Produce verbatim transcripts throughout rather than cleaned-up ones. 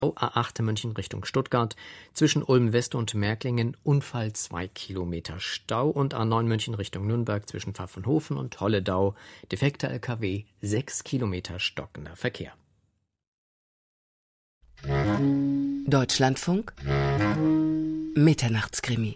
A acht München Richtung Stuttgart, zwischen Ulm West und Märklingen Unfall zwei Kilometer Stau und A neun München Richtung Nürnberg zwischen Pfaffenhofen und Holledau, defekter L K W, sechs Kilometer stockender Verkehr. Deutschlandfunk Mitternachtskrimi.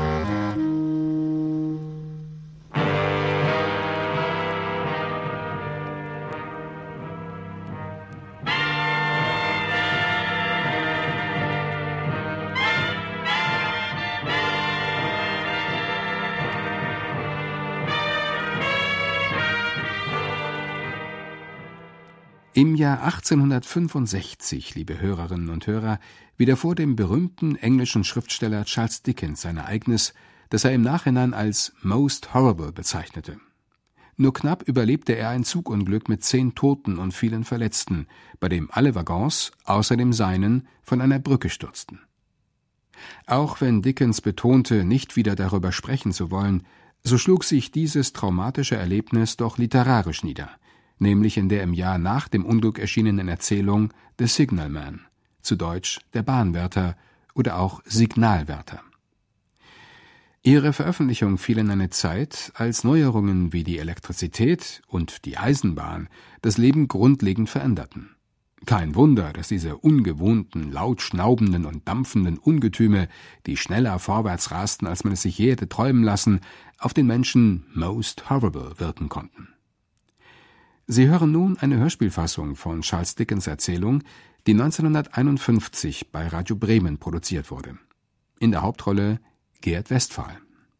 Im Jahr achtzehnhundertfünfundsechzig, liebe Hörerinnen und Hörer, widerfuhr dem berühmten englischen Schriftsteller Charles Dickens ein Ereignis, das er im Nachhinein als most horrible bezeichnete. Nur knapp überlebte er ein Zugunglück mit zehn Toten und vielen Verletzten, bei dem alle Waggons, außer dem seinen, von einer Brücke stürzten. Auch wenn Dickens betonte, nicht wieder darüber sprechen zu wollen, so schlug sich dieses traumatische Erlebnis doch literarisch nieder, nämlich in der im Jahr nach dem Unglück erschienenen Erzählung The Signalman, zu Deutsch Der Bahnwärter oder auch Signalwärter. Ihre Veröffentlichung fiel in eine Zeit, als Neuerungen wie die Elektrizität und die Eisenbahn das Leben grundlegend veränderten. Kein Wunder, dass diese ungewohnten, laut schnaubenden und dampfenden Ungetüme, die schneller vorwärts rasten, als man es sich je hätte träumen lassen, auf den Menschen most horrible wirken konnten. Sie hören nun eine Hörspielfassung von Charles Dickens' Erzählung, die neunzehnhunderteinundfünfzig bei Radio Bremen produziert wurde. In der Hauptrolle Gerd Westphal.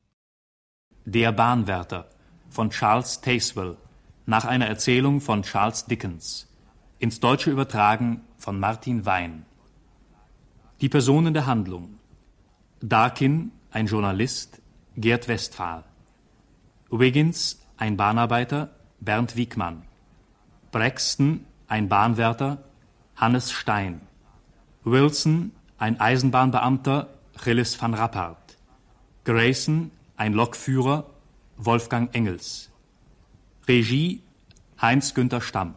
Der Bahnwärter von Charles Tazewell, nach einer Erzählung von Charles Dickens, ins Deutsche übertragen von Martin Wein. Die Personen der Handlung: Darkin, ein Journalist, Gerd Westphal; Wiggins, ein Bahnarbeiter, Bernd Wiegmann; Braxton, ein Bahnwärter, Hannes Stein; Wilson, ein Eisenbahnbeamter, Gilles van Rappard; Grayson, ein Lokführer, Wolfgang Engels; Regie, Heinz-Günther Stamm.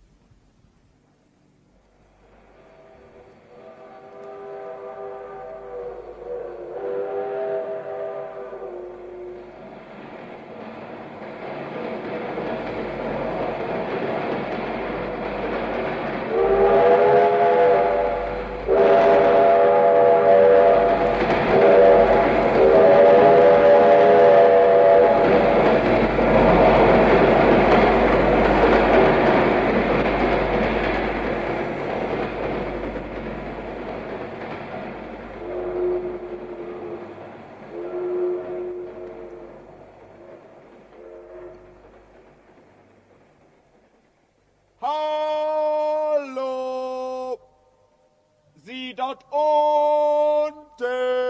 Hallo! Sie dort unten!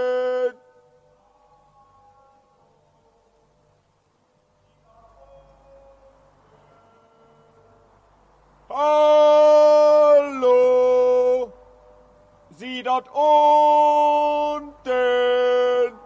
Hallo! Sie dort unten!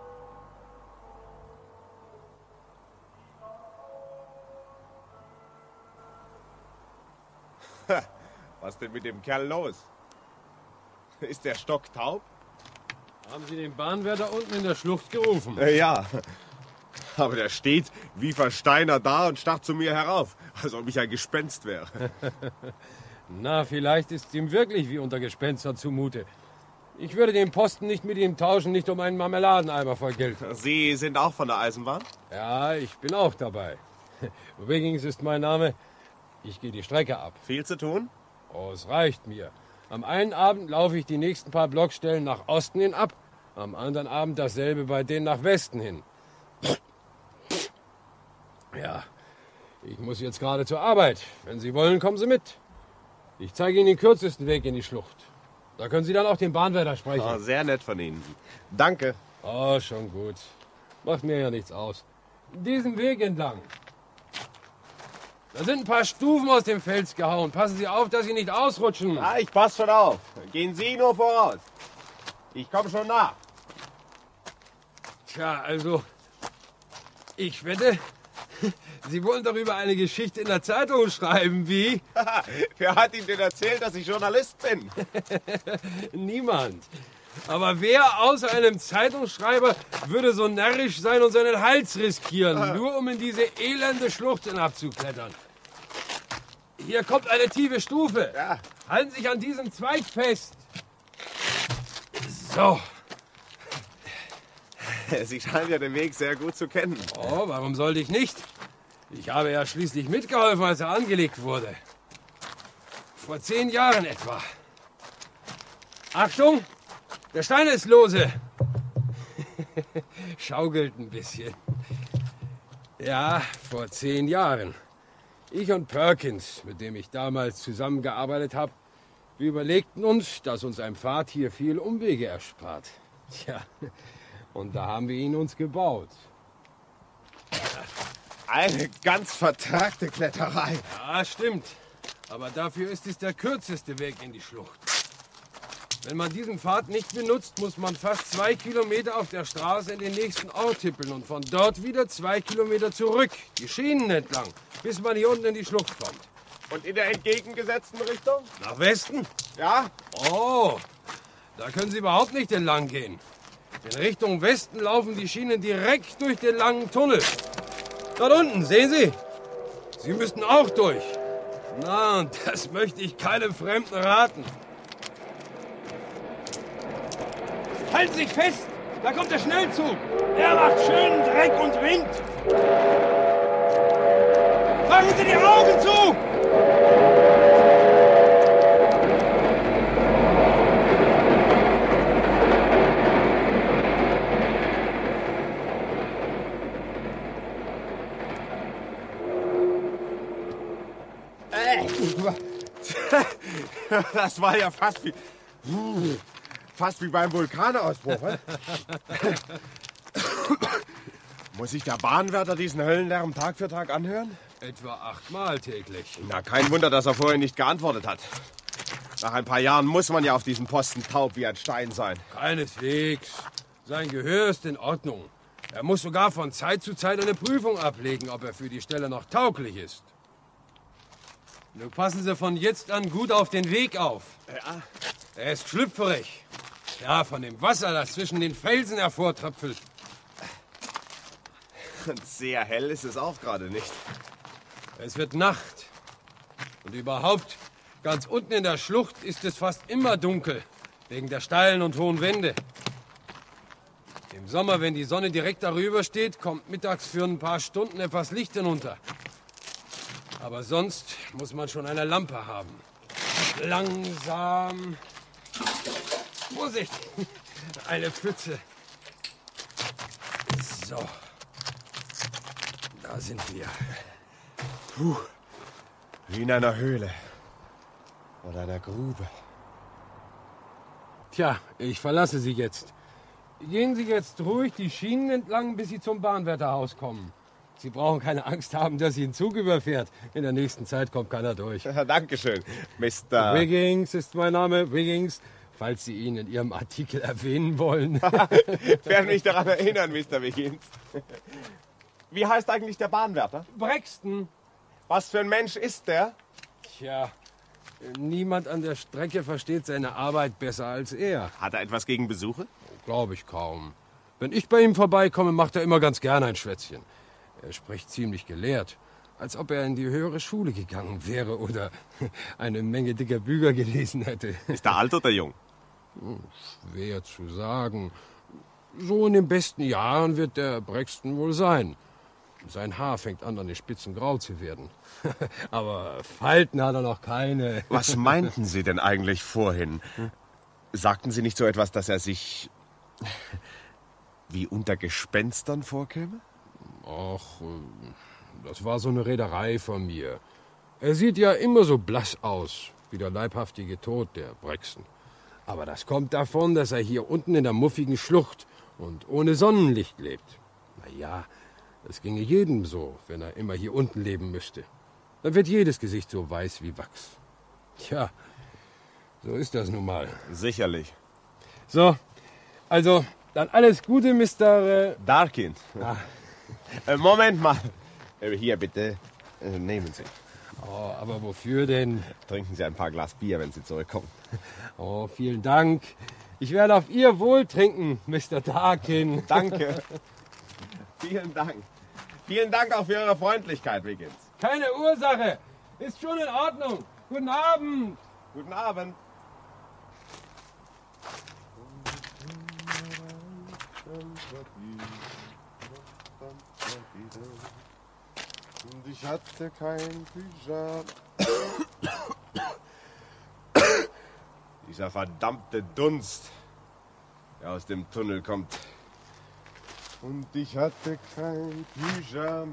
Was denn mit dem Kerl los? Ist der stocktaub? Haben Sie den Bahnwärter unten in der Schlucht gerufen? Äh, ja, aber der steht wie versteinert da und starrt zu mir herauf, als ob ich ein Gespenst wäre. Na, vielleicht ist ihm wirklich wie unter Gespenstern zumute. Ich würde den Posten nicht mit ihm tauschen, nicht um einen Marmeladeneimer voll Geld. Sie sind auch von der Eisenbahn? Ja, ich bin auch dabei. Wiggins ist mein Name. Ich gehe die Strecke ab. Viel zu tun? Oh, es reicht mir. Am einen Abend laufe ich die nächsten paar Blockstellen nach Osten hin ab, am anderen Abend dasselbe bei denen nach Westen hin. Ja, ich muss jetzt gerade zur Arbeit. Wenn Sie wollen, kommen Sie mit. Ich zeige Ihnen den kürzesten Weg in die Schlucht. Da können Sie dann auch den Bahnwärter sprechen. Oh, sehr nett von Ihnen. Danke. Oh, schon gut. Macht mir ja nichts aus. Diesen Weg entlang. Da sind ein paar Stufen aus dem Fels gehauen. Passen Sie auf, dass Sie nicht ausrutschen. Ah, ich passe schon auf. Gehen Sie nur voraus. Ich komme schon nach. Tja, also, ich wette, Sie wollen doch über eine Geschichte in der Zeitung schreiben, wie? Wer hat Ihnen denn erzählt, dass ich Journalist bin? Niemand. Aber wer außer einem Zeitungsschreiber würde so närrisch sein und seinen Hals riskieren, nur um in diese elende Schlucht hinabzuklettern? Hier kommt eine tiefe Stufe. Ja. Halten Sie sich an diesem Zweig fest. So. Sie scheinen ja den Weg sehr gut zu kennen. Oh, warum sollte ich nicht? Ich habe ja schließlich mitgeholfen, als er angelegt wurde. Vor zehn Jahren etwa. Achtung, der Stein ist lose. Schaukelt ein bisschen. Ja, vor zehn Jahren. Ich und Perkins, mit dem ich damals zusammengearbeitet habe, wir überlegten uns, dass uns ein Pfad hier viel Umwege erspart. Tja, und da haben wir ihn uns gebaut. Eine ganz vertragte Kletterei. Ja, stimmt. Aber dafür ist es der kürzeste Weg in die Schlucht. Wenn man diesen Pfad nicht benutzt, muss man fast zwei Kilometer auf der Straße in den nächsten Ort tippeln und von dort wieder zwei Kilometer zurück, die Schienen entlang, bis man hier unten in die Schlucht kommt. Und in der entgegengesetzten Richtung? Nach Westen? Ja. Oh, da können Sie überhaupt nicht entlang gehen. In Richtung Westen laufen die Schienen direkt durch den langen Tunnel. Dort unten, sehen Sie? Sie müssten auch durch. Na, und das möchte ich keinem Fremden raten. Halten Sie sich fest! Da kommt der Schnellzug! Der macht schönen Dreck und Wind! Machen Sie die Augen zu! Das war ja fast wie... Fast wie beim Vulkanausbruch. Muss sich der Bahnwärter diesen Höllenlärm Tag für Tag anhören? Etwa achtmal täglich. Na, kein Wunder, dass er vorher nicht geantwortet hat. Nach ein paar Jahren muss man ja auf diesem Posten taub wie ein Stein sein. Keineswegs. Sein Gehör ist in Ordnung. Er muss sogar von Zeit zu Zeit eine Prüfung ablegen, ob er für die Stelle noch tauglich ist. Nur passen Sie von jetzt an gut auf den Weg auf. Ja. Er ist schlüpferig. Ja, von dem Wasser, das zwischen den Felsen hervortröpfelt. Und sehr hell ist es auch gerade nicht. Es wird Nacht. Und überhaupt, ganz unten in der Schlucht ist es fast immer dunkel, wegen der steilen und hohen Wände. Im Sommer, wenn die Sonne direkt darüber steht, kommt mittags für ein paar Stunden etwas Licht hinunter. Aber sonst muss man schon eine Lampe haben. Langsam. Vorsicht! Eine Pfütze. So. Da sind wir. Puh. Wie in einer Höhle. Oder einer Grube. Tja, ich verlasse Sie jetzt. Gehen Sie jetzt ruhig die Schienen entlang, bis Sie zum Bahnwärterhaus kommen. Sie brauchen keine Angst haben, dass Sie einen Zug überfährt. In der nächsten Zeit kommt keiner durch. Ja, Dankeschön, Mister Wiggins ist mein Name, Wiggins, falls Sie ihn in Ihrem Artikel erwähnen wollen. Ich werde mich daran erinnern, Mister Wiggins. Wie heißt eigentlich der Bahnwärter? Braxton. Was für ein Mensch ist der? Tja, niemand an der Strecke versteht seine Arbeit besser als er. Hat er etwas gegen Besuche? Glaube ich kaum. Wenn ich bei ihm vorbeikomme, macht er immer ganz gerne ein Schwätzchen. Er spricht ziemlich gelehrt, als ob er in die höhere Schule gegangen wäre oder eine Menge dicker Bücher gelesen hätte. Ist er alt oder jung? Schwer zu sagen. So in den besten Jahren wird der Braxton wohl sein. Sein Haar fängt an, an den Spitzen grau zu werden. Aber Falten hat er noch keine. Was meinten Sie denn eigentlich vorhin? Sagten Sie nicht so etwas, dass er sich wie unter Gespenstern vorkäme? Ach, das war so eine Rederei von mir. Er sieht ja immer so blass aus, wie der leibhaftige Tod, der Braxton. Aber das kommt davon, dass er hier unten in der muffigen Schlucht und ohne Sonnenlicht lebt. Na ja, das ginge jedem so, wenn er immer hier unten leben müsste. Dann wird jedes Gesicht so weiß wie Wachs. Tja, so ist das nun mal. Sicherlich. So, also, dann alles Gute, Mister Äh Darkin. Ah. Äh, Moment mal. Äh, Hier, bitte. Äh, Nehmen Sie. Oh, aber wofür denn? Trinken Sie ein paar Glas Bier, wenn Sie zurückkommen. Oh, vielen Dank. Ich werde auf Ihr Wohl trinken, Mister Darkin. Danke. Vielen Dank. Vielen Dank auch für Ihre Freundlichkeit, Wiggins. Keine Ursache. Ist schon in Ordnung. Guten Abend. Guten Abend. Und ich hatte kein Pyjama. Dieser verdammte Dunst, der aus dem Tunnel kommt. Und ich hatte kein Pyjama.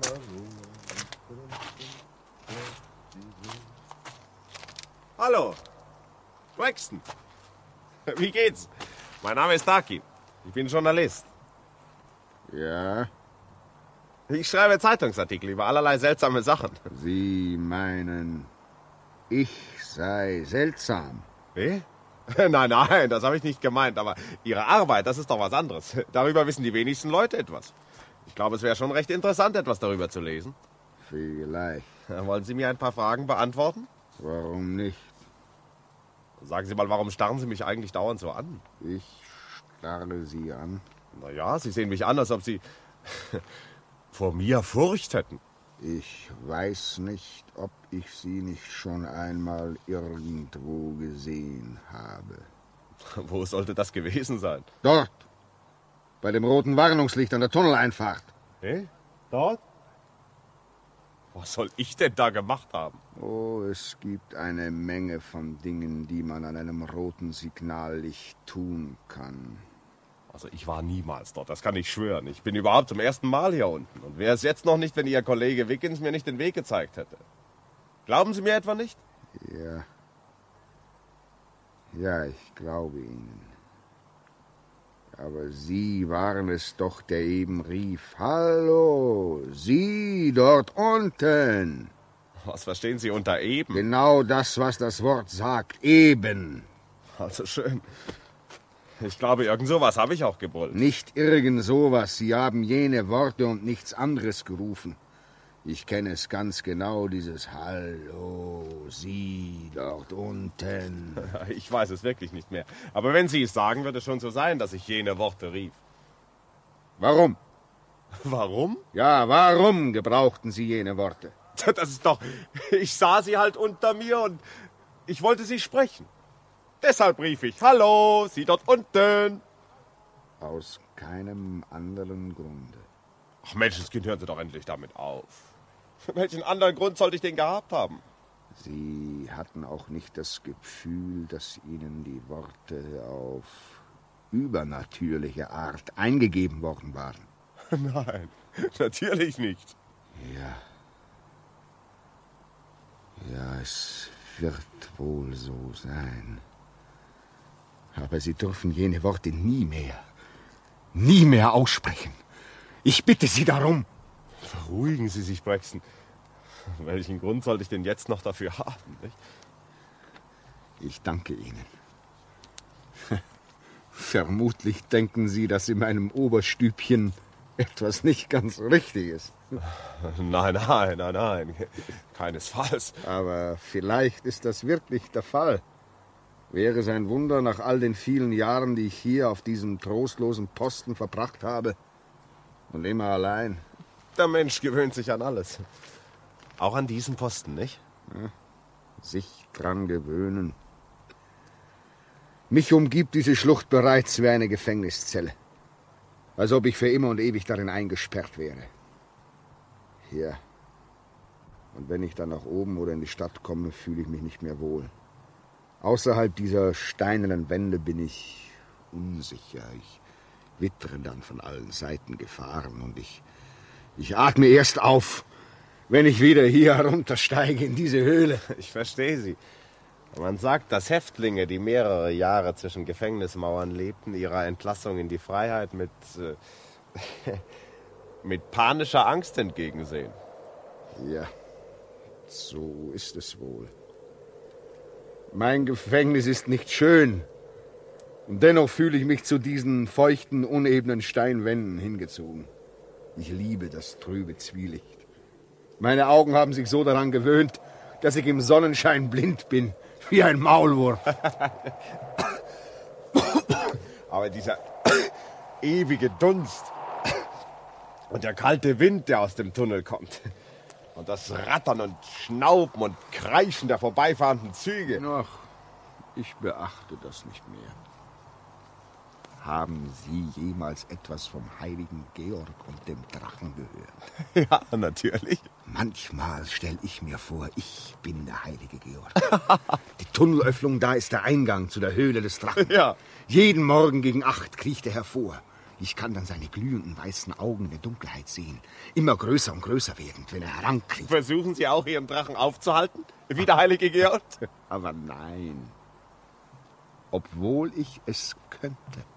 Hallo, Braxton. Wie geht's? Mein Name ist Darkin. Ich bin Journalist. Ja, Ich schreibe Zeitungsartikel über allerlei seltsame Sachen. Sie meinen, ich sei seltsam. Wie? Nein, nein, das habe ich nicht gemeint. Aber Ihre Arbeit, das ist doch was anderes. Darüber wissen die wenigsten Leute etwas. Ich glaube, es wäre schon recht interessant, etwas darüber zu lesen. Vielleicht. Wollen Sie mir ein paar Fragen beantworten? Warum nicht? Sagen Sie mal, warum starren Sie mich eigentlich dauernd so an? Ich starre Sie an. Na ja, Sie sehen mich an, als ob Sie vor mir Furcht hätten. Ich weiß nicht, ob ich Sie nicht schon einmal irgendwo gesehen habe. Wo sollte das gewesen sein? Dort, bei dem roten Warnungslicht an der Tunneleinfahrt. Hä? Dort? Was soll ich denn da gemacht haben? Oh, es gibt eine Menge von Dingen, die man an einem roten Signallicht tun kann. Also ich war niemals dort, das kann ich schwören. Ich bin überhaupt zum ersten Mal hier unten. Und wäre es jetzt noch nicht, wenn Ihr Kollege Wiggins mir nicht den Weg gezeigt hätte. Glauben Sie mir etwa nicht? Ja. Ja, ich glaube Ihnen. Aber Sie waren es doch, der eben rief, Hallo, Sie dort unten. Was verstehen Sie unter eben? Genau das, was das Wort sagt, eben. Also schön. Ich glaube, irgend sowas habe ich auch gebrüllt. Nicht irgend sowas, Sie haben jene Worte und nichts anderes gerufen. Ich kenne es ganz genau, dieses Hallo, Sie dort unten. Ich weiß es wirklich nicht mehr. Aber wenn Sie es sagen, wird es schon so sein, dass ich jene Worte rief. Warum? Warum? Ja, warum gebrauchten Sie jene Worte? Das ist doch... Ich sah sie halt unter mir und ich wollte sie sprechen. Deshalb rief ich, Hallo, Sie dort unten. Aus keinem anderen Grunde. Ach Menschenskind, hören Sie doch endlich damit auf. Welchen anderen Grund sollte ich denn gehabt haben? Sie hatten auch nicht das Gefühl, dass Ihnen die Worte auf übernatürliche Art eingegeben worden waren. Nein, natürlich nicht. Ja. Ja, es wird wohl so sein. Aber Sie dürfen jene Worte nie mehr, nie mehr aussprechen. Ich bitte Sie darum. Beruhigen Sie sich, Braxton. Welchen Grund sollte ich denn jetzt noch dafür haben? Nicht? Ich danke Ihnen. Vermutlich denken Sie, dass in meinem Oberstübchen etwas nicht ganz richtig ist. Nein, nein, nein, nein. Keinesfalls. Aber vielleicht ist das wirklich der Fall. Wäre es ein Wunder nach all den vielen Jahren, die ich hier auf diesem trostlosen Posten verbracht habe. Und immer allein. Der Mensch gewöhnt sich an alles. Auch an diesen Posten, nicht? Ja, sich dran gewöhnen. Mich umgibt diese Schlucht bereits wie eine Gefängniszelle. Als ob ich für immer und ewig darin eingesperrt wäre. Ja. Und wenn ich dann nach oben oder in die Stadt komme, fühle ich mich nicht mehr wohl. Außerhalb dieser steinernen Wände bin ich unsicher. Ich wittere dann von allen Seiten Gefahren und ich, ich atme erst auf, wenn ich wieder hier heruntersteige in diese Höhle. Ich verstehe Sie. Man sagt, dass Häftlinge, die mehrere Jahre zwischen Gefängnismauern lebten, ihrer Entlassung in die Freiheit mit, äh, mit panischer Angst entgegensehen. Ja, so ist es wohl. Mein Gefängnis ist nicht schön. Und dennoch fühle ich mich zu diesen feuchten, unebenen Steinwänden hingezogen. Ich liebe das trübe Zwielicht. Meine Augen haben sich so daran gewöhnt, dass ich im Sonnenschein blind bin, wie ein Maulwurf. Aber dieser ewige Dunst und der kalte Wind, der aus dem Tunnel kommt. Und das Rattern und Schnauben und Kreischen der vorbeifahrenden Züge. Ach, ich beachte das nicht mehr. Haben Sie jemals etwas vom heiligen Georg und dem Drachen gehört? Ja, natürlich. Manchmal stelle ich mir vor, ich bin der heilige Georg. Die Tunnelöffnung da ist der Eingang zu der Höhle des Drachen. Ja. Jeden Morgen gegen acht kriecht er hervor. Ich kann dann seine glühenden weißen Augen in der Dunkelheit sehen. Immer größer und größer werdend, wenn er herankriecht. Versuchen Sie auch, Ihren Drachen aufzuhalten? Wie der heilige Georg? Aber nein. Obwohl ich es könnte.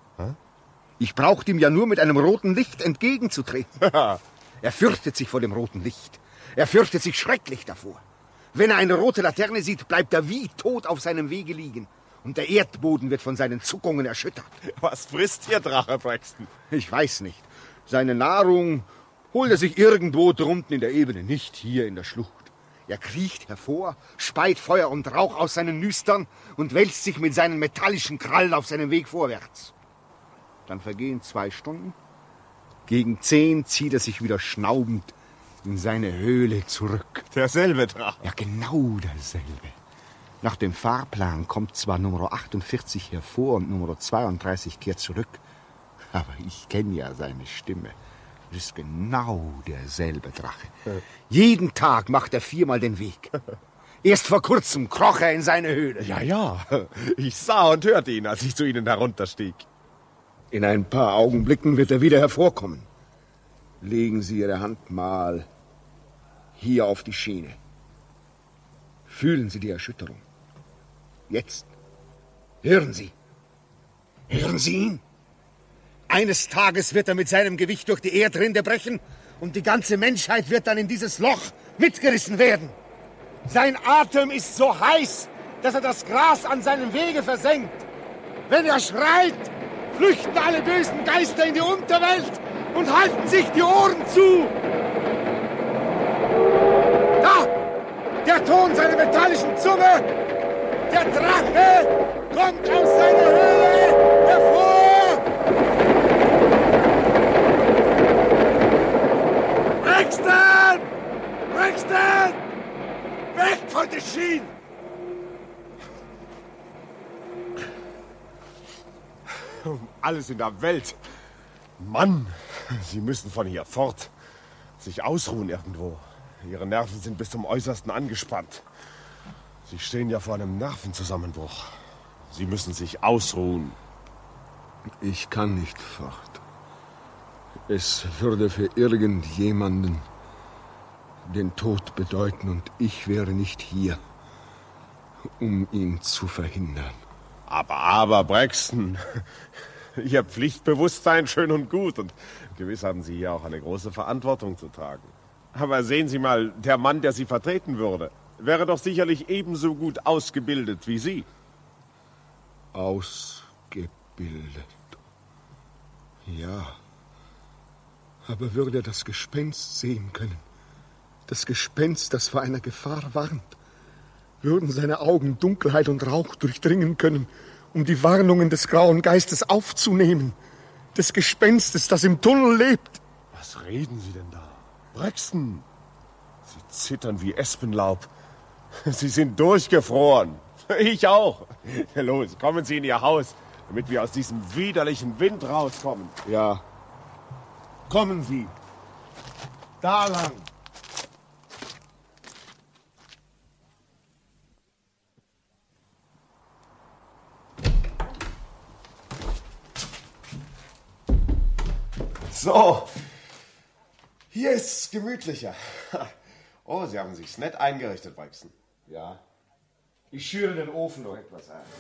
Ich brauchte ihm ja nur mit einem roten Licht entgegenzutreten. Er fürchtet sich vor dem roten Licht. Er fürchtet sich schrecklich davor. Wenn er eine rote Laterne sieht, bleibt er wie tot auf seinem Wege liegen. Und der Erdboden wird von seinen Zuckungen erschüttert. Was frisst Ihr Drache, Braxton? Ich weiß nicht. Seine Nahrung holt er sich irgendwo drunten in der Ebene, nicht hier in der Schlucht. Er kriecht hervor, speit Feuer und Rauch aus seinen Nüstern und wälzt sich mit seinen metallischen Krallen auf seinem Weg vorwärts. Dann vergehen zwei Stunden. Gegen zehn zieht er sich wieder schnaubend in seine Höhle zurück. Derselbe Drache. Ja, genau derselbe. Nach dem Fahrplan kommt zwar Nummer achtundvierzig hervor und Nummer zweiunddreißig kehrt zurück, aber ich kenne ja seine Stimme. Das ist genau derselbe Drache. Jeden Tag macht er viermal den Weg. Erst vor kurzem kroch er in seine Höhle. Ja, ja. Ich sah und hörte ihn, als ich zu Ihnen herunterstieg. In ein paar Augenblicken wird er wieder hervorkommen. Legen Sie Ihre Hand mal hier auf die Schiene. Fühlen Sie die Erschütterung. Jetzt. Hören Sie. Hören Sie ihn? Eines Tages wird er mit seinem Gewicht durch die Erdrinde brechen und die ganze Menschheit wird dann in dieses Loch mitgerissen werden. Sein Atem ist so heiß, dass er das Gras an seinem Wege versenkt. Wenn er schreit, flüchten alle bösen Geister in die Unterwelt und halten sich die Ohren zu. Da! Der Ton seiner metallischen Zunge! Der Drache kommt aus seiner Höhle hervor! Braxton! Braxton! Weg von den Schienen! Um alles in der Welt. Mann, Sie müssen von hier fort. Sich ausruhen irgendwo. Ihre Nerven sind bis zum Äußersten angespannt. Sie stehen ja vor einem Nervenzusammenbruch. Sie müssen sich ausruhen. Ich kann nicht fort. Es würde für irgendjemanden den Tod bedeuten und ich wäre nicht hier, um ihn zu verhindern. Aber, aber, Braxton, Ihr Pflichtbewusstsein schön und gut und gewiss haben Sie hier auch eine große Verantwortung zu tragen. Aber sehen Sie mal, der Mann, der Sie vertreten würde, wäre doch sicherlich ebenso gut ausgebildet wie Sie. Ausgebildet? Ja. Aber würde er das Gespenst sehen können? Das Gespenst, das vor einer Gefahr warnt? Würden seine Augen Dunkelheit und Rauch durchdringen können, um die Warnungen des grauen Geistes aufzunehmen? Des Gespenstes, das im Tunnel lebt? Was reden Sie denn da? Braxton! Sie zittern wie Espenlaub. Sie sind durchgefroren. Ich auch. Los, kommen Sie in Ihr Haus, damit wir aus diesem widerlichen Wind rauskommen. Ja. Kommen Sie. Da lang. So. Hier ist es gemütlicher. Oh, Sie haben sich's nett eingerichtet, Braxton. Ja. Ich schüre den Ofen noch etwas ein.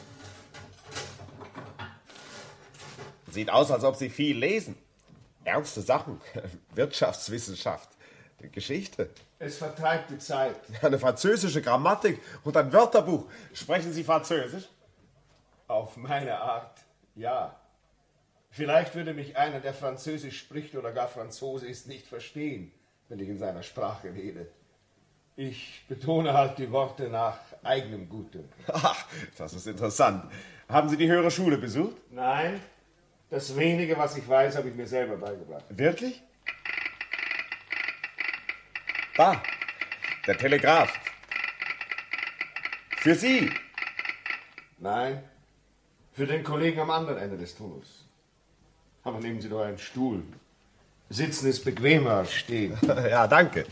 Sieht aus, als ob Sie viel lesen. Ernste Sachen. Wirtschaftswissenschaft. Geschichte. Es vertreibt die Zeit. Eine französische Grammatik und ein Wörterbuch. Sprechen Sie Französisch? Auf meine Art, ja. Vielleicht würde mich einer, der Französisch spricht oder gar Franzose ist, nicht verstehen, wenn ich in seiner Sprache rede. Ich betone halt die Worte nach eigenem Gutdünken. Ach, das ist interessant. Haben Sie die höhere Schule besucht? Nein, das wenige, was ich weiß, habe ich mir selber beigebracht. Wirklich? Da, der Telegraph. Für Sie. Nein, für den Kollegen am anderen Ende des Tunnels. Aber nehmen Sie doch einen Stuhl. Sitzen ist bequemer als stehen. Ja, danke.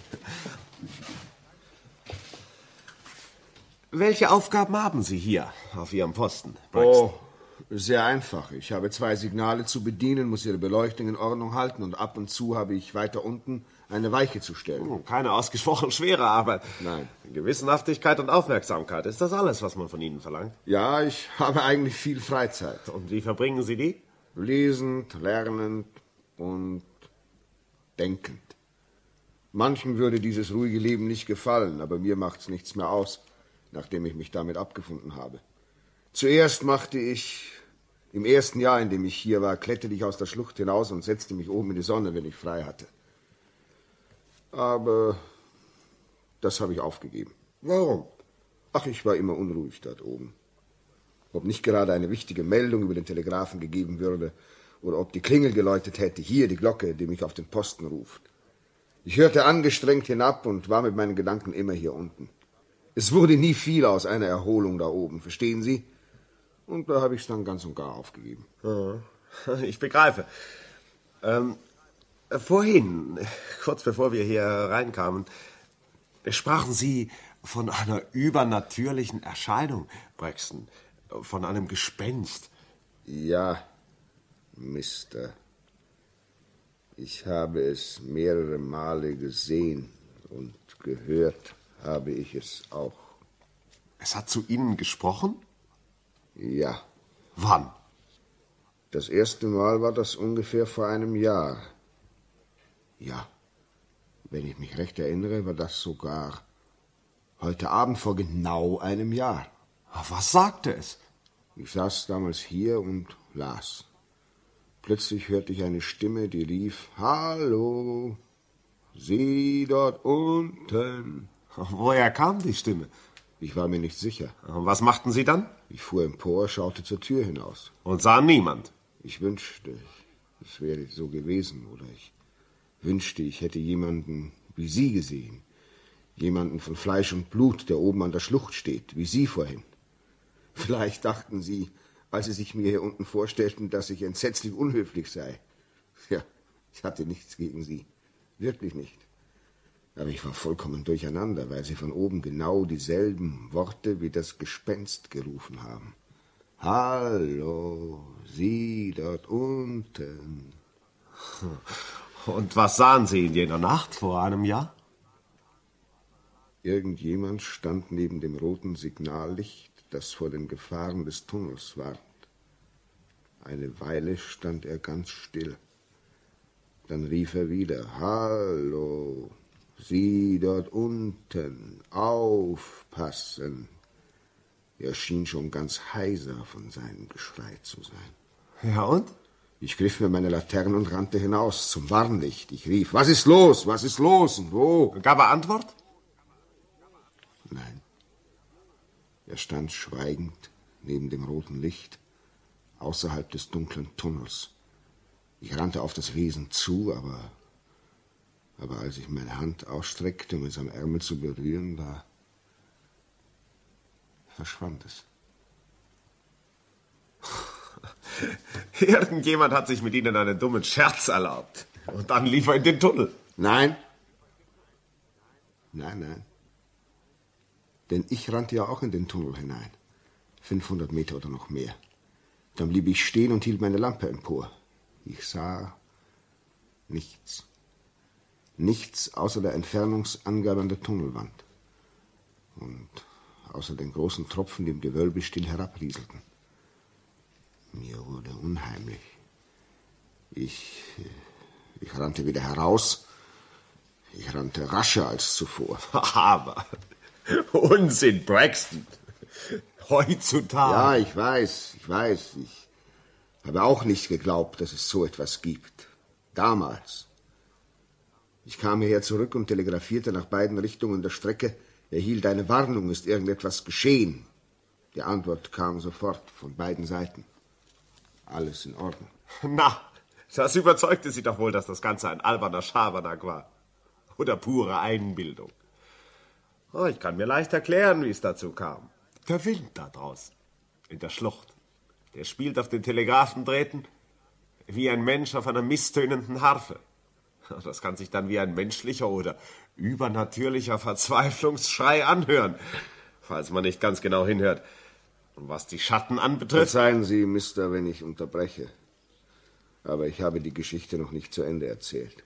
Welche Aufgaben haben Sie hier auf Ihrem Posten, Braxton? Oh, sehr einfach. Ich habe zwei Signale zu bedienen, muss ihre Beleuchtung in Ordnung halten und ab und zu habe ich weiter unten eine Weiche zu stellen. Keine ausgesprochen schwere Arbeit. Nein. Gewissenhaftigkeit und Aufmerksamkeit, ist das alles, was man von Ihnen verlangt? Ja, ich habe eigentlich viel Freizeit. Und wie verbringen Sie die? Lesend, lernend und denkend. Manchen würde dieses ruhige Leben nicht gefallen, aber mir macht's nichts mehr aus, nachdem ich mich damit abgefunden habe. Zuerst machte ich, im ersten Jahr, in dem ich hier war, kletterte ich aus der Schlucht hinaus und setzte mich oben in die Sonne, wenn ich frei hatte. Aber das habe ich aufgegeben. Warum? Ach, ich war immer unruhig dort oben. Ob nicht gerade eine wichtige Meldung über den Telegraphen gegeben würde oder ob die Klingel geläutet hätte, hier die Glocke, die mich auf den Posten ruft. Ich hörte angestrengt hinab und war mit meinen Gedanken immer hier unten. Es wurde nie viel aus einer Erholung da oben, verstehen Sie? Und da habe ich es dann ganz und gar aufgegeben. Ich begreife. Ähm, vorhin, kurz bevor wir hier reinkamen, sprachen Sie von einer übernatürlichen Erscheinung, Braxton, von einem Gespenst. Ja, Mister. Ich habe es mehrere Male gesehen und gehört habe ich es auch. Es hat zu Ihnen gesprochen? Ja. Wann? Das erste Mal war das ungefähr vor einem Jahr. Ja, wenn ich mich recht erinnere, war das sogar heute Abend vor genau einem Jahr. Was sagte es? Ich saß damals hier und las. Plötzlich hörte ich eine Stimme, die rief, »Hallo, Sie dort unten.« Woher kam die Stimme? Ich war mir nicht sicher. Und was machten Sie dann? Ich fuhr empor, schaute zur Tür hinaus. Und sah niemand? Ich wünschte, es wäre so gewesen, oder ich wünschte, ich hätte jemanden wie Sie gesehen. Jemanden von Fleisch und Blut, der oben an der Schlucht steht, wie Sie vorhin. Vielleicht dachten Sie, als Sie sich mir hier unten vorstellten, dass ich entsetzlich unhöflich sei. Ja, ich hatte nichts gegen Sie. Wirklich nicht. Aber ich war vollkommen durcheinander, weil Sie von oben genau dieselben Worte wie das Gespenst gerufen haben. Hallo, Sie dort unten. Und was sahen Sie in jener Nacht vor einem Jahr? Irgendjemand stand neben dem roten Signallicht, das vor den Gefahren des Tunnels warnt. Eine Weile stand er ganz still. Dann rief er wieder, »Hallo, Sie dort unten, aufpassen!« Er schien schon ganz heiser von seinem Geschrei zu sein. Ja, und? Ich griff mir meine Laterne und rannte hinaus zum Warnlicht. Ich rief, »Was ist los? Was ist los? Und wo?« Gab er Antwort? Nein. Er stand schweigend neben dem roten Licht, außerhalb des dunklen Tunnels. Ich rannte auf das Wesen zu, aber, aber als ich meine Hand ausstreckte, um es am Ärmel zu berühren, da verschwand es. Irgendjemand hat sich mit Ihnen einen dummen Scherz erlaubt. Und dann lief er in den Tunnel. Nein. Nein, nein. Denn ich rannte ja auch in den Tunnel hinein. fünfhundert Meter oder noch mehr. Dann blieb ich stehen und hielt meine Lampe empor. Ich sah nichts. Nichts außer der Entfernungsangabe an der Tunnelwand. Und außer den großen Tropfen, die im Gewölbe still herabrieselten. Mir wurde unheimlich. Ich, ich rannte wieder heraus. Ich rannte rascher als zuvor. Aber Unsinn, Braxton. Heutzutage. Ja, ich weiß, ich weiß. Ich habe auch nicht geglaubt, dass es so etwas gibt. Damals. Ich kam hierher zurück und telegrafierte nach beiden Richtungen der Strecke, erhielt eine Warnung, ist irgendetwas geschehen. Die Antwort kam sofort von beiden Seiten. Alles in Ordnung. Na, das überzeugte Sie doch wohl, dass das Ganze ein alberner Schabernack war. Oder pure Einbildung. Oh, ich kann mir leicht erklären, wie es dazu kam. Der Wind da draußen, in der Schlucht, der spielt auf den Telegraphendrähten wie ein Mensch auf einer misstönenden Harfe. Das kann sich dann wie ein menschlicher oder übernatürlicher Verzweiflungsschrei anhören, falls man nicht ganz genau hinhört. Und was die Schatten anbetrifft... Verzeihen Sie, Mister, wenn ich unterbreche. Aber ich habe die Geschichte noch nicht zu Ende erzählt.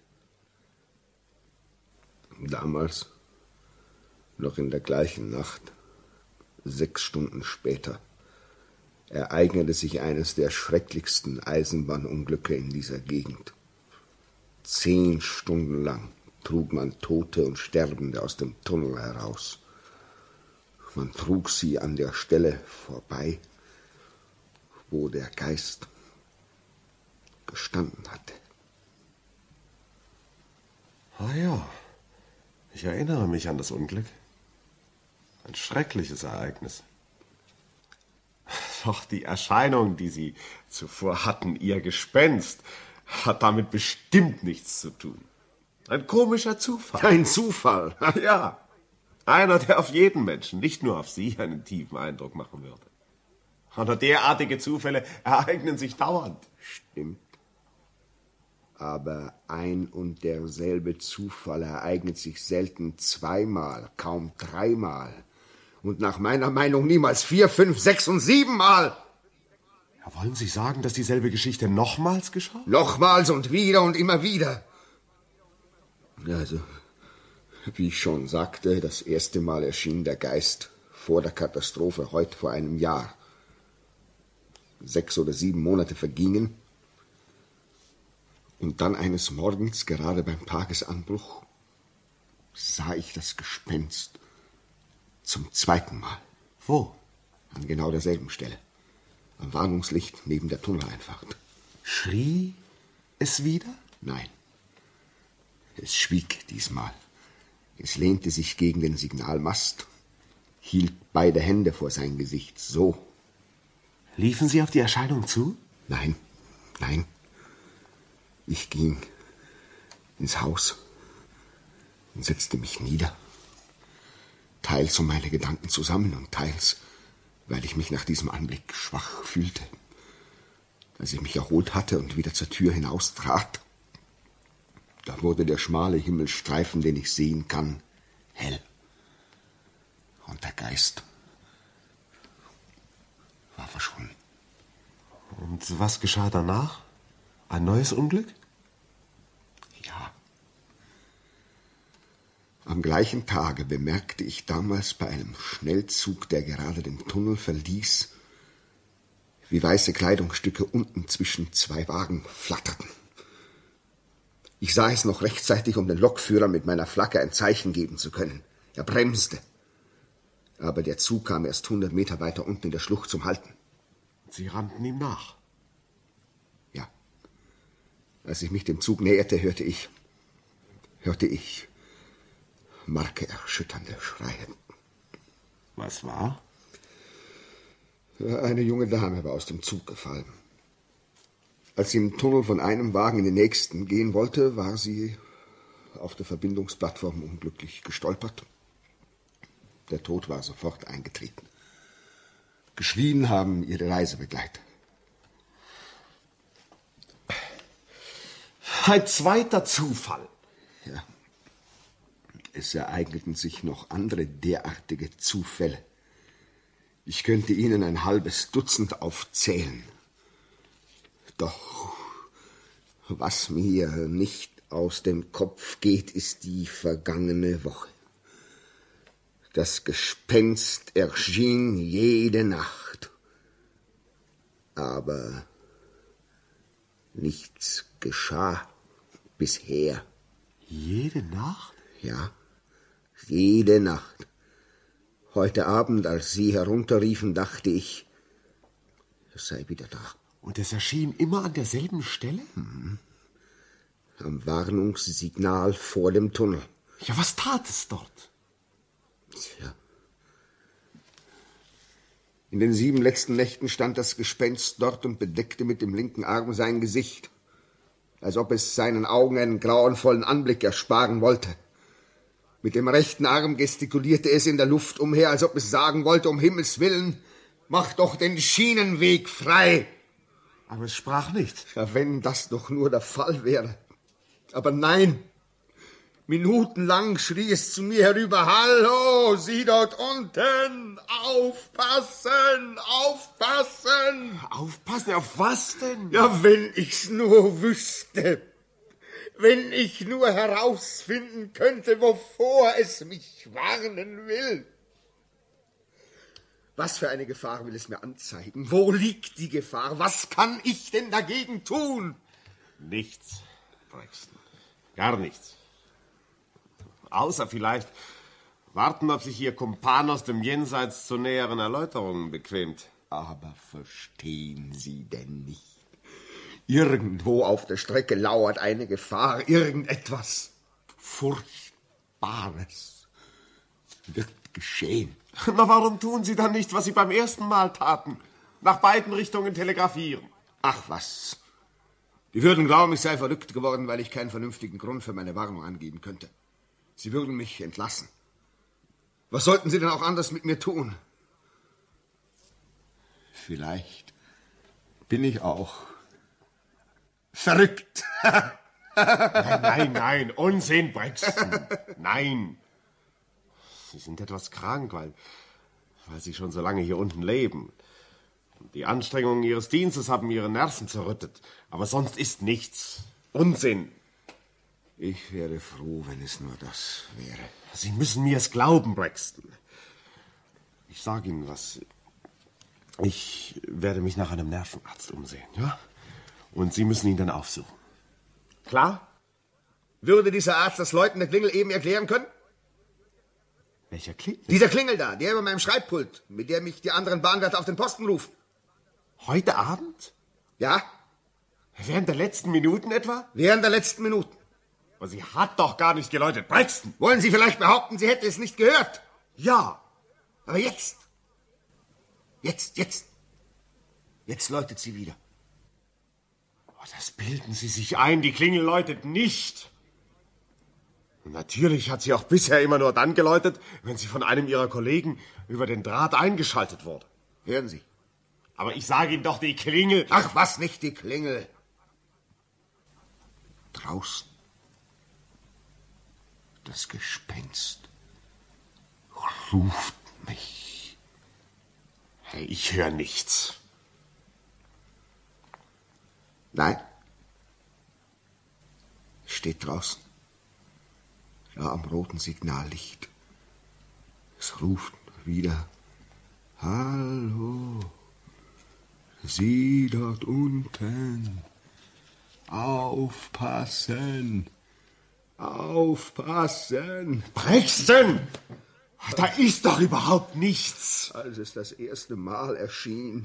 Damals, noch in der gleichen Nacht, sechs Stunden später, ereignete sich eines der schrecklichsten Eisenbahnunglücke in dieser Gegend. Zehn Stunden lang trug man Tote und Sterbende aus dem Tunnel heraus. Man trug sie an der Stelle vorbei, wo der Geist gestanden hatte. Ah ja, ich erinnere mich an das Unglück. Ein schreckliches Ereignis. Doch die Erscheinung, die Sie zuvor hatten, Ihr Gespenst, hat damit bestimmt nichts zu tun. Ein komischer Zufall. Ein Zufall? Ja, einer, der auf jeden Menschen, nicht nur auf Sie, einen tiefen Eindruck machen würde. Aber derartige Zufälle ereignen sich dauernd. Stimmt. Aber ein und derselbe Zufall ereignet sich selten zweimal, kaum dreimal. Und nach meiner Meinung niemals vier, fünf, sechs und siebenmal. Ja, wollen Sie sagen, dass dieselbe Geschichte nochmals geschah? Nochmals und wieder und immer wieder. Also, wie ich schon sagte, das erste Mal erschien der Geist vor der Katastrophe heute vor einem Jahr. Sechs oder sieben Monate vergingen. Und dann eines Morgens, gerade beim Tagesanbruch, sah ich das Gespenst zum zweiten Mal. Wo? An genau derselben Stelle. Am Warnungslicht neben der Tunneleinfahrt. Schrie es wieder? Nein. Es schwieg diesmal. Es lehnte sich gegen den Signalmast, hielt beide Hände vor sein Gesicht, so. Liefen Sie auf die Erscheinung zu? Nein, nein. Ich ging ins Haus und setzte mich nieder. Teils um meine Gedanken zu sammeln und teils, weil ich mich nach diesem Anblick schwach fühlte. Als ich mich erholt hatte und wieder zur Tür hinaustrat, da wurde der schmale Himmelstreifen, den ich sehen kann, hell. Und der Geist war verschwunden. Und was geschah danach? Ein neues Unglück? Ja. Am gleichen Tage bemerkte ich damals bei einem Schnellzug, der gerade den Tunnel verließ, wie weiße Kleidungsstücke unten zwischen zwei Wagen flatterten. Ich sah es noch rechtzeitig, um den Lokführer mit meiner Flagge ein Zeichen geben zu können. Er bremste. Aber der Zug kam erst hundert Meter weiter unten in der Schlucht zum Halten. Sie rannten ihm nach? Ja. Als ich mich dem Zug näherte, hörte ich, hörte ich markerschütternde Schreie. Was war? Eine junge Dame war aus dem Zug gefallen. Als sie im Tunnel von einem Wagen in den nächsten gehen wollte, war sie auf der Verbindungsplattform unglücklich gestolpert. Der Tod war sofort eingetreten. Geschrien haben ihre Reisebegleiter. Ein zweiter Zufall. Ja. Es ereigneten sich noch andere derartige Zufälle. Ich könnte Ihnen ein halbes Dutzend aufzählen. Doch was mir nicht aus dem Kopf geht, ist die vergangene Woche. Das Gespenst erschien jede Nacht. Aber nichts geschah bisher. Jede Nacht? Ja, jede Nacht. Heute Abend, als Sie herunterriefen, dachte ich, es sei wieder da. Und es erschien immer an derselben Stelle? Hm. Am Warnungssignal vor dem Tunnel. Ja, was tat es dort? Tja. In den sieben letzten Nächten stand das Gespenst dort und bedeckte mit dem linken Arm sein Gesicht, als ob es seinen Augen einen grauenvollen Anblick ersparen wollte. Mit dem rechten Arm gestikulierte es in der Luft umher, als ob es sagen wollte, um Himmels Willen, mach doch den Schienenweg frei. Aber es sprach nicht. Ja, wenn das doch nur der Fall wäre. Aber nein. Minutenlang schrie es zu mir herüber, hallo, Sie dort unten, aufpassen, aufpassen. Aufpassen, auf was denn? Ja, wenn ich's nur wüsste. Wenn ich nur herausfinden könnte, wovor es mich warnen will. Was für eine Gefahr will es mir anzeigen? Wo liegt die Gefahr? Was kann ich denn dagegen tun? Nichts, Braxton. Gar nichts. Außer vielleicht warten, ob sich Ihr Kumpan aus dem Jenseits zu näheren Erläuterungen bequemt. Aber verstehen Sie denn nicht? Irgendwo auf der Strecke lauert eine Gefahr, irgendetwas Furchtbares wird geschehen. Na, warum tun Sie dann nicht, was Sie beim ersten Mal taten? Nach beiden Richtungen telegrafieren. Ach was. Die würden glauben, ich sei verrückt geworden, weil ich keinen vernünftigen Grund für meine Warnung angeben könnte. Sie würden mich entlassen. Was sollten Sie denn auch anders mit mir tun? Vielleicht bin ich auch verrückt. Nein, nein, nein, Unsinn, Braxton. Nein. Sie sind etwas krank, weil, weil Sie schon so lange hier unten leben. Die Anstrengungen Ihres Dienstes haben Ihre Nerven zerrüttet. Aber sonst ist nichts. Unsinn. Ich wäre froh, wenn es nur das wäre. Sie müssen mir es glauben, Braxton. Ich sage Ihnen was. Ich werde mich nach einem Nervenarzt umsehen, ja? Und Sie müssen ihn dann aufsuchen. Klar? Würde dieser Arzt das Läuten der Klingel eben erklären können? Welcher Klingel? Dieser Klingel da, der über meinem Schreibpult, mit der mich die anderen Bahnwärter auf den Posten rufen. Heute Abend? Ja? Während der letzten Minuten etwa? Während der letzten Minuten. Aber sie hat doch gar nicht geläutet. Braxton! Wollen Sie vielleicht behaupten, sie hätte es nicht gehört? Ja. Aber jetzt. Jetzt, jetzt. Jetzt läutet sie wieder. Oh, das bilden Sie sich ein, die Klingel läutet nicht. Und natürlich hat sie auch bisher immer nur dann geläutet, wenn sie von einem ihrer Kollegen über den Draht eingeschaltet wurde. Hören Sie. Aber ich sage Ihnen doch, die Klingel... Ach, was nicht die Klingel. Draußen. Das Gespenst ruft mich. Hey, ich höre nichts. Nein. Es steht draußen. Ja, am roten Signallicht. Es ruft wieder. Hallo. Sie dort unten. Aufpassen. Aufpassen. Braxton! Da ist doch überhaupt nichts. Als es das erste Mal erschien,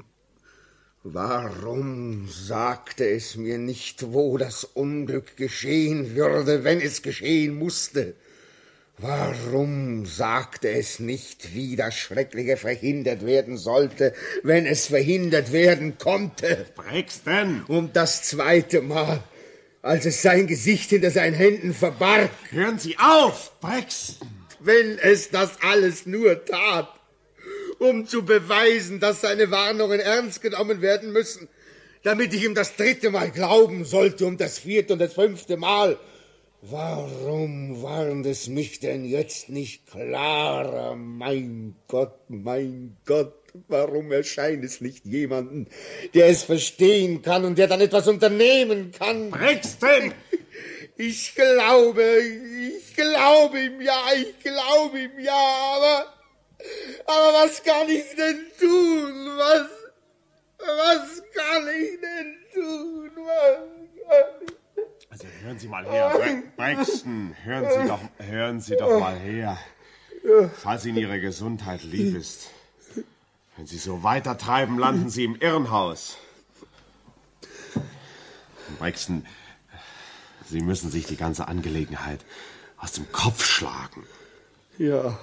warum sagte es mir nicht, wo das Unglück geschehen würde, wenn es geschehen musste? Warum sagte es nicht, wie das Schreckliche verhindert werden sollte, wenn es verhindert werden konnte? Braxton! Und das zweite Mal, als es sein Gesicht hinter seinen Händen verbarg. Hören Sie auf, Braxton! Wenn es das alles nur tat, um zu beweisen, dass seine Warnungen ernst genommen werden müssen, damit ich ihm das dritte Mal glauben sollte, um das vierte und das fünfte Mal. Warum warnt es mich denn jetzt nicht klarer? Mein Gott, mein Gott, warum erscheint es nicht jemanden, der es verstehen kann und der dann etwas unternehmen kann? Braxton! Ich glaube, ich glaube ihm ja, ich glaube ihm ja, aber, aber was kann ich denn tun? Was, was kann ich denn tun? Was kann ich? Also hören Sie mal her, Bra Braxton, hören Sie doch, hören Sie doch mal her. Falls Ihnen Ihre Gesundheit lieb ist. Wenn Sie so weitertreiben, landen Sie im Irrenhaus. Braxton, Sie müssen sich die ganze Angelegenheit aus dem Kopf schlagen. Ja.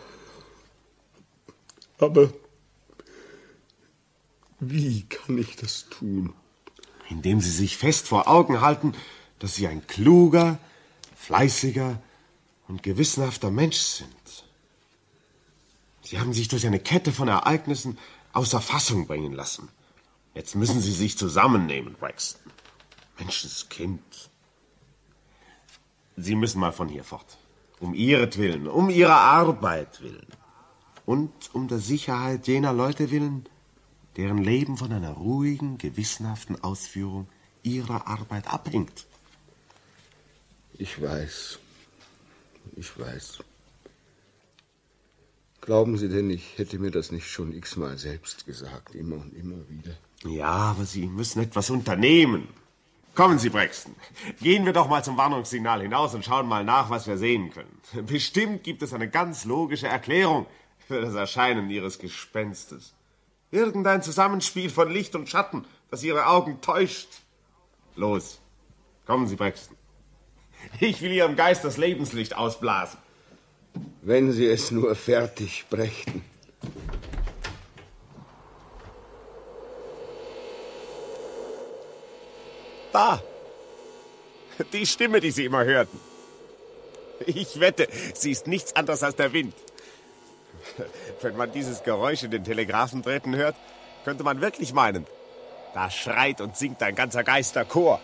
Aber wie kann ich das tun? Indem Sie sich fest vor Augen halten, dass Sie ein kluger, fleißiger und gewissenhafter Mensch sind. Sie haben sich durch eine Kette von Ereignissen außer Fassung bringen lassen. Jetzt müssen Sie sich zusammennehmen, Braxton. Menschenskind. Sie müssen mal von hier fort. Um Ihretwillen, um Ihrer Arbeit willen. Und um der Sicherheit jener Leute willen, deren Leben von einer ruhigen, gewissenhaften Ausführung Ihrer Arbeit abhängt. Ich weiß. Ich weiß. Glauben Sie denn, ich hätte mir das nicht schon x-mal selbst gesagt, immer und immer wieder? Ja, aber Sie müssen etwas unternehmen. Kommen Sie, Braxton. Gehen wir doch mal zum Warnungssignal hinaus und schauen mal nach, was wir sehen können. Bestimmt gibt es eine ganz logische Erklärung für das Erscheinen Ihres Gespenstes. Irgendein Zusammenspiel von Licht und Schatten, das Ihre Augen täuscht. Los, kommen Sie, Braxton. Ich will Ihrem Geist das Lebenslicht ausblasen. Wenn Sie es nur fertig brächten. Da! Die Stimme, die Sie immer hörten. Ich wette, sie ist nichts anderes als der Wind. Wenn man dieses Geräusch in den Telegraphendrähten hört, könnte man wirklich meinen, da schreit und singt ein ganzer Geisterchor.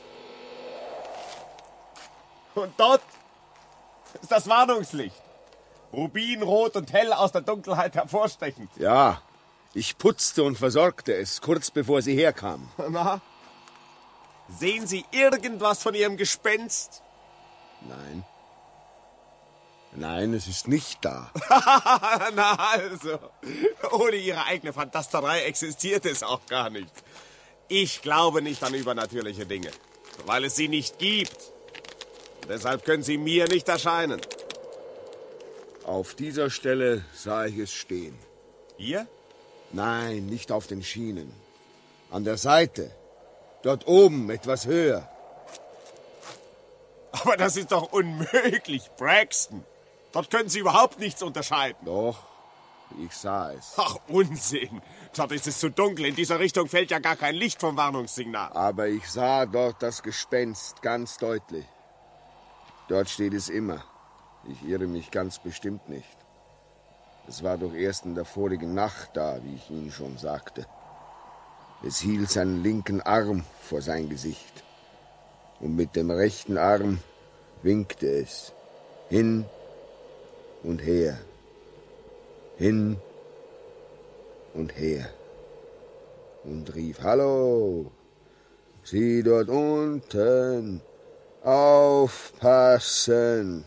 Und dort ist das Warnungslicht. Rubinrot und hell aus der Dunkelheit hervorstechend. Ja, ich putzte und versorgte es, kurz bevor Sie herkamen. Na? Sehen Sie irgendwas von Ihrem Gespenst? Nein. Nein, es ist nicht da. Na also, ohne Ihre eigene Fantasterei existiert es auch gar nicht. Ich glaube nicht an übernatürliche Dinge, weil es sie nicht gibt. Deshalb können sie mir nicht erscheinen. Auf dieser Stelle sah ich es stehen. Hier? Nein, nicht auf den Schienen. An der Seite. Dort oben, etwas höher. Aber das ist doch unmöglich, Braxton. Dort können Sie überhaupt nichts unterscheiden. Doch, ich sah es. Ach, Unsinn. Dort ist es zu dunkel. In dieser Richtung fällt ja gar kein Licht vom Warnungssignal. Aber ich sah dort das Gespenst ganz deutlich. Dort steht es immer. Ich irre mich ganz bestimmt nicht. Es war doch erst in der vorigen Nacht da, wie ich Ihnen schon sagte. Es hielt seinen linken Arm vor sein Gesicht. Und mit dem rechten Arm winkte es. Hin und her. Hin und her. Und rief, hallo, Sie dort unten, aufpassen,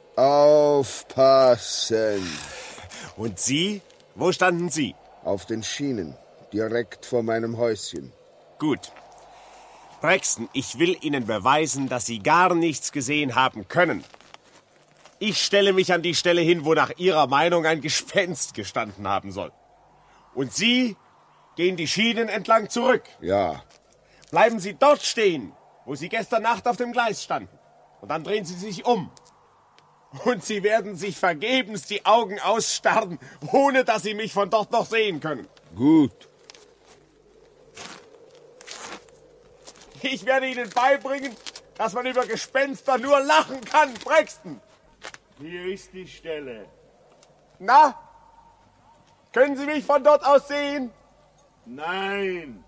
aufpassen. Und Sie? Wo standen Sie? Auf den Schienen, direkt vor meinem Häuschen. Gut. Braxton, ich will Ihnen beweisen, dass Sie gar nichts gesehen haben können. Ich stelle mich an die Stelle hin, wo nach Ihrer Meinung ein Gespenst gestanden haben soll. Und Sie gehen die Schienen entlang zurück. Ja. Bleiben Sie dort stehen, wo Sie gestern Nacht auf dem Gleis standen. Und dann drehen Sie sich um. Und Sie werden sich vergebens die Augen ausstarren, ohne dass Sie mich von dort noch sehen können. Gut. Ich werde Ihnen beibringen, dass man über Gespenster nur lachen kann, Braxton. Hier ist die Stelle. Na? Können Sie mich von dort aus sehen? Nein.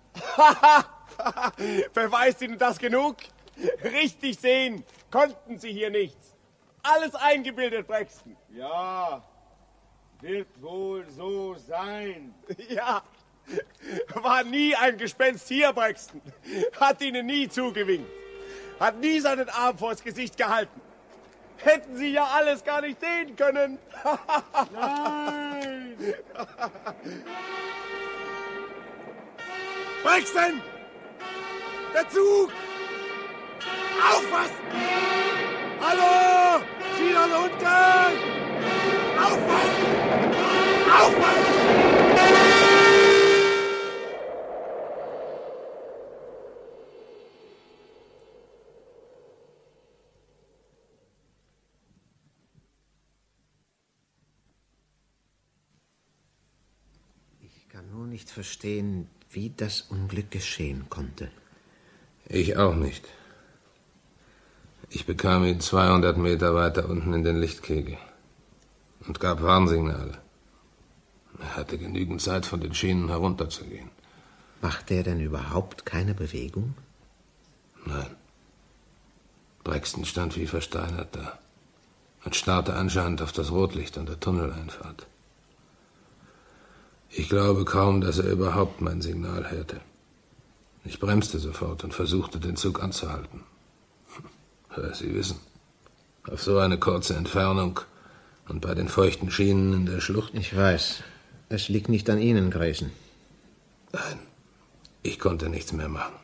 Beweist Ihnen das genug? Richtig sehen konnten Sie hier nichts. Alles eingebildet, Braxton. Ja, wird wohl so sein. Ja, war nie ein Gespenst hier, Braxton. Hat Ihnen nie zugewinkt. Hat nie seinen Arm vors Gesicht gehalten. Hätten Sie ja alles gar nicht sehen können. Nein! Braxton! Der Zug! Aufpassen! Hallo! Sie da unten! Aufpassen! Aufpassen! kann nur nicht verstehen, wie das Unglück geschehen konnte. Ich auch nicht. Ich bekam ihn zweihundert Meter weiter unten in den Lichtkegel und gab Warnsignale. Er hatte genügend Zeit, von den Schienen herunterzugehen. Machte er denn überhaupt keine Bewegung? Nein. Brexton stand wie versteinert da und starrte anscheinend auf das Rotlicht an der Tunneleinfahrt. Ich glaube kaum, dass er überhaupt mein Signal hörte. Ich bremste sofort und versuchte, den Zug anzuhalten. Sie wissen, auf so eine kurze Entfernung und bei den feuchten Schienen in der Schlucht. Ich weiß. Es liegt nicht an Ihnen, Grayson. Nein, ich konnte nichts mehr machen.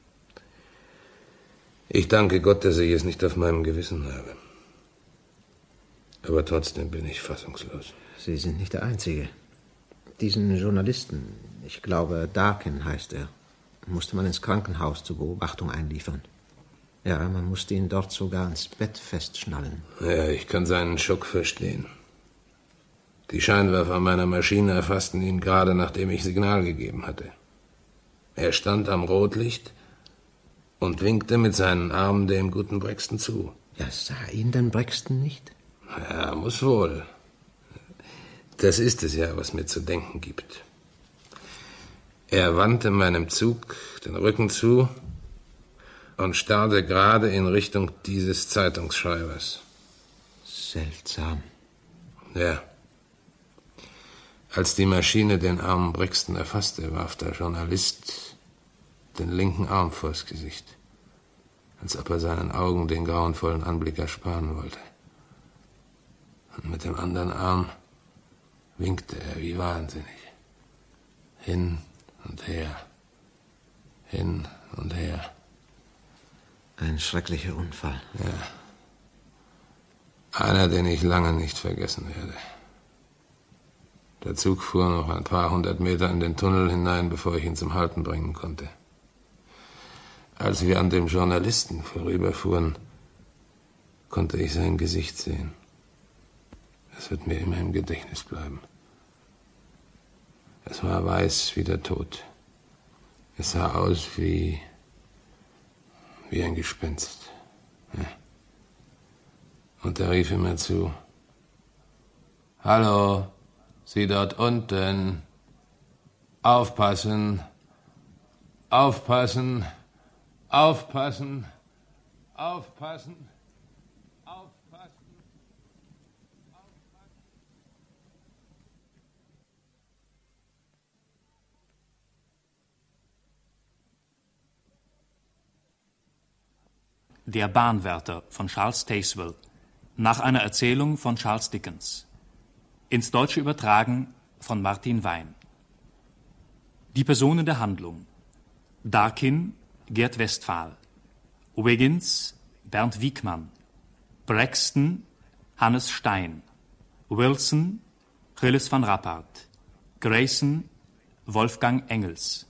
Ich danke Gott, dass ich es nicht auf meinem Gewissen habe. Aber trotzdem bin ich fassungslos. Sie sind nicht der Einzige. Diesen Journalisten, ich glaube Darkin heißt er, musste man ins Krankenhaus zur Beobachtung einliefern. Ja, man musste ihn dort sogar ans Bett festschnallen. Ja, ich kann seinen Schock verstehen. Die Scheinwerfer meiner Maschine erfassten ihn gerade, nachdem ich Signal gegeben hatte. Er stand am Rotlicht und winkte mit seinen Armen dem guten Brexton zu. Ja, sah ihn denn Brexton nicht? Ja, muss wohl. Das ist es ja, was mir zu denken gibt. Er wandte meinem Zug den Rücken zu und starrte gerade in Richtung dieses Zeitungsschreibers. Seltsam. Ja. Als die Maschine den armen Brixton erfasste, warf der Journalist den linken Arm vors Gesicht, als ob er seinen Augen den grauenvollen Anblick ersparen wollte. Und mit dem anderen Arm winkte er wie wahnsinnig. Hin und her, hin und her. Ein schrecklicher Unfall. Ja. Einer, den ich lange nicht vergessen werde. Der Zug fuhr noch ein paar hundert Meter in den Tunnel hinein, bevor ich ihn zum Halten bringen konnte. Als wir an dem Journalisten vorüberfuhren, konnte ich sein Gesicht sehen. Es wird mir immer im Gedächtnis bleiben. Es war weiß wie der Tod. Es sah aus wie, wie ein Gespenst. Ja. Und er rief immer zu: Hallo, Sie dort unten. Aufpassen, aufpassen, aufpassen, aufpassen, aufpassen. Der Bahnwärter von Charles Tazewell, nach einer Erzählung von Charles Dickens. Ins Deutsche übertragen von Martin Wein. Die Personen der Handlung: Darkin, Gerd Westphal; Wiggins, Bernd Wiekmann; Brexton, Hannes Stein; Wilson, Gilles van Rappard; Grayson, Wolfgang Engels.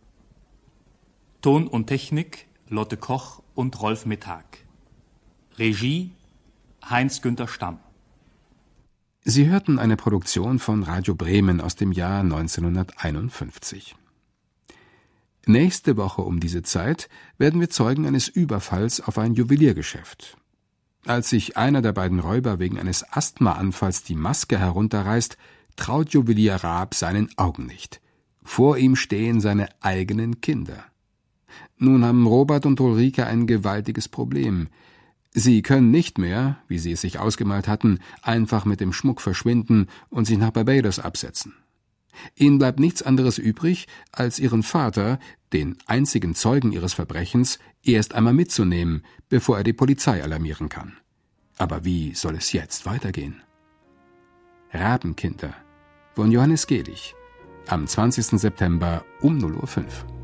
Ton und Technik Lotte Koch und Rolf Mittag. Regie Heinz-Günther Stamm. Sie hörten eine Produktion von Radio Bremen aus dem Jahr neunzehnhunderteinundfünfzig. Nächste Woche um diese Zeit werden wir Zeugen eines Überfalls auf ein Juweliergeschäft. Als sich einer der beiden Räuber wegen eines Asthmaanfalls die Maske herunterreißt, traut Juwelier Raab seinen Augen nicht. Vor ihm stehen seine eigenen Kinder. Nun haben Robert und Ulrike ein gewaltiges Problem. Sie können nicht mehr, wie sie es sich ausgemalt hatten, einfach mit dem Schmuck verschwinden und sich nach Barbados absetzen. Ihnen bleibt nichts anderes übrig, als ihren Vater, den einzigen Zeugen ihres Verbrechens, erst einmal mitzunehmen, bevor er die Polizei alarmieren kann. Aber wie soll es jetzt weitergehen? Rabenkinder von Johannes Gehlich, am zwanzigsten September um null Uhr fünf.